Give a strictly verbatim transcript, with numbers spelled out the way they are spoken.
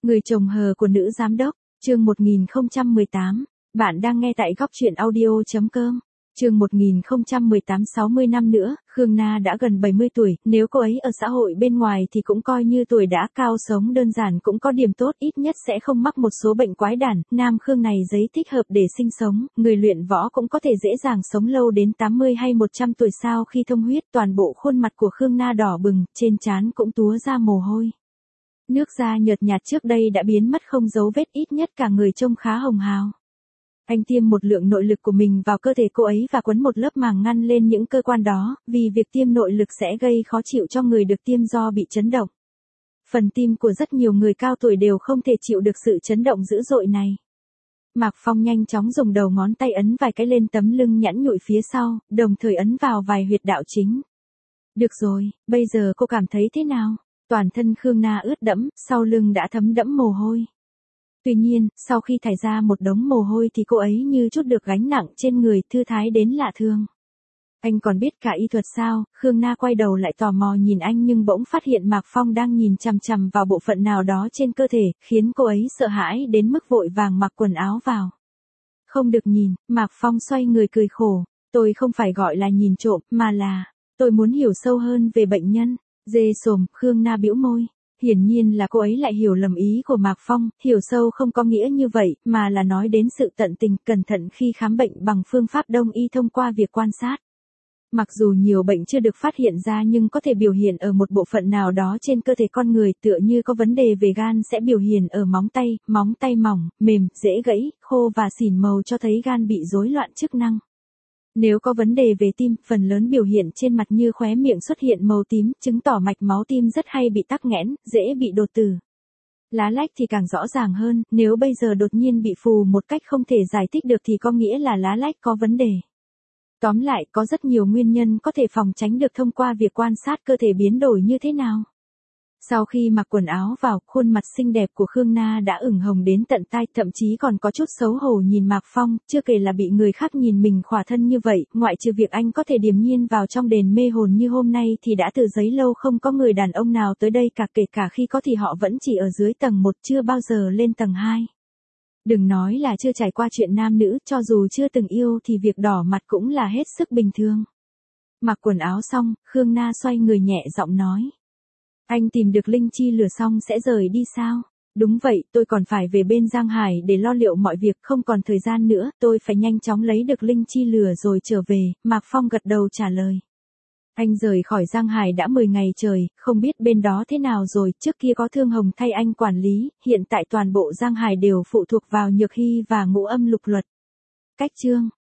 Người chồng hờ của nữ giám đốc, chương một nghìn không trăm mười tám. Bạn đang nghe tại góc truyện audio chấm com. Chương một nghìn không trăm mười tám sáu mươi năm nữa, Khương Na đã gần bảy mươi tuổi, nếu cô ấy ở xã hội bên ngoài thì cũng coi như tuổi đã cao, sống đơn giản cũng có điểm tốt, ít nhất sẽ không mắc một số bệnh quái đản. Nam Khương này giấy thích hợp để sinh sống, người luyện võ cũng có thể dễ dàng sống lâu đến tám mươi hay một trăm tuổi sau khi thông huyết. Toàn bộ khuôn mặt của Khương Na đỏ bừng, trên trán cũng túa ra mồ hôi. Nước da nhợt nhạt trước đây đã biến mất không dấu vết, ít nhất cả người trông khá hồng hào. Anh tiêm một lượng nội lực của mình vào cơ thể cô ấy và quấn một lớp màng ngăn lên những cơ quan đó, vì việc tiêm nội lực sẽ gây khó chịu cho người được tiêm do bị chấn động. Phần tim của rất nhiều người cao tuổi đều không thể chịu được sự chấn động dữ dội này. Mạc Phong nhanh chóng dùng đầu ngón tay ấn vài cái lên tấm lưng nhẵn nhụi phía sau, đồng thời ấn vào vài huyệt đạo chính. Được rồi, bây giờ cô cảm thấy thế nào? Toàn thân Khương Na ướt đẫm, sau lưng đã thấm đẫm mồ hôi. Tuy nhiên, sau khi thải ra một đống mồ hôi thì cô ấy như chút được gánh nặng trên người, thư thái đến lạ thường. Anh còn biết cả y thuật sao? Khương Na quay đầu lại tò mò nhìn anh nhưng bỗng phát hiện Mạc Phong đang nhìn chằm chằm vào bộ phận nào đó trên cơ thể, khiến cô ấy sợ hãi đến mức vội vàng mặc quần áo vào. Không được nhìn, Mạc Phong xoay người cười khổ. Tôi không phải gọi là nhìn trộm, mà là, tôi muốn hiểu sâu hơn về bệnh nhân. Dê sồm, Khương Na bĩu môi. Hiển nhiên là cô ấy lại hiểu lầm ý của Mạc Phong, hiểu sâu không có nghĩa như vậy, mà là nói đến sự tận tình, cẩn thận khi khám bệnh bằng phương pháp đông y thông qua việc quan sát. Mặc dù nhiều bệnh chưa được phát hiện ra nhưng có thể biểu hiện ở một bộ phận nào đó trên cơ thể con người, tựa như có vấn đề về gan sẽ biểu hiện ở móng tay, móng tay mỏng, mềm, dễ gãy, khô và xỉn màu cho thấy gan bị rối loạn chức năng. Nếu có vấn đề về tim, phần lớn biểu hiện trên mặt như khóe miệng xuất hiện màu tím, chứng tỏ mạch máu tim rất hay bị tắc nghẽn, dễ bị đột tử. Lá lách thì càng rõ ràng hơn, nếu bây giờ đột nhiên bị phù một cách không thể giải thích được thì có nghĩa là lá lách có vấn đề. Tóm lại, có rất nhiều nguyên nhân có thể phòng tránh được thông qua việc quan sát cơ thể biến đổi như thế nào. Sau khi mặc quần áo vào, khuôn mặt xinh đẹp của Khương Na đã ửng hồng đến tận tai, thậm chí còn có chút xấu hổ nhìn Mạc Phong, chưa kể là bị người khác nhìn mình khỏa thân như vậy, ngoại trừ việc anh có thể điềm nhiên vào trong đền mê hồn như hôm nay thì đã từ giấy lâu không có người đàn ông nào tới đây cả, kể cả khi có thì họ vẫn chỉ ở dưới tầng một, chưa bao giờ lên tầng hai. Đừng nói là chưa trải qua chuyện nam nữ, cho dù chưa từng yêu thì việc đỏ mặt cũng là hết sức bình thường. Mặc quần áo xong, Khương Na xoay người nhẹ giọng nói. Anh tìm được linh chi lửa xong sẽ rời đi sao? Đúng vậy, tôi còn phải về bên Giang Hải để lo liệu mọi việc, không còn thời gian nữa, tôi phải nhanh chóng lấy được linh chi lửa rồi trở về. Mạc Phong gật đầu trả lời. Anh rời khỏi Giang Hải đã mười ngày trời, không biết bên đó thế nào rồi, trước kia có Thương Hồng thay anh quản lý, hiện tại toàn bộ Giang Hải đều phụ thuộc vào Nhược Hy và Ngũ Âm Lục Luật. Cách chương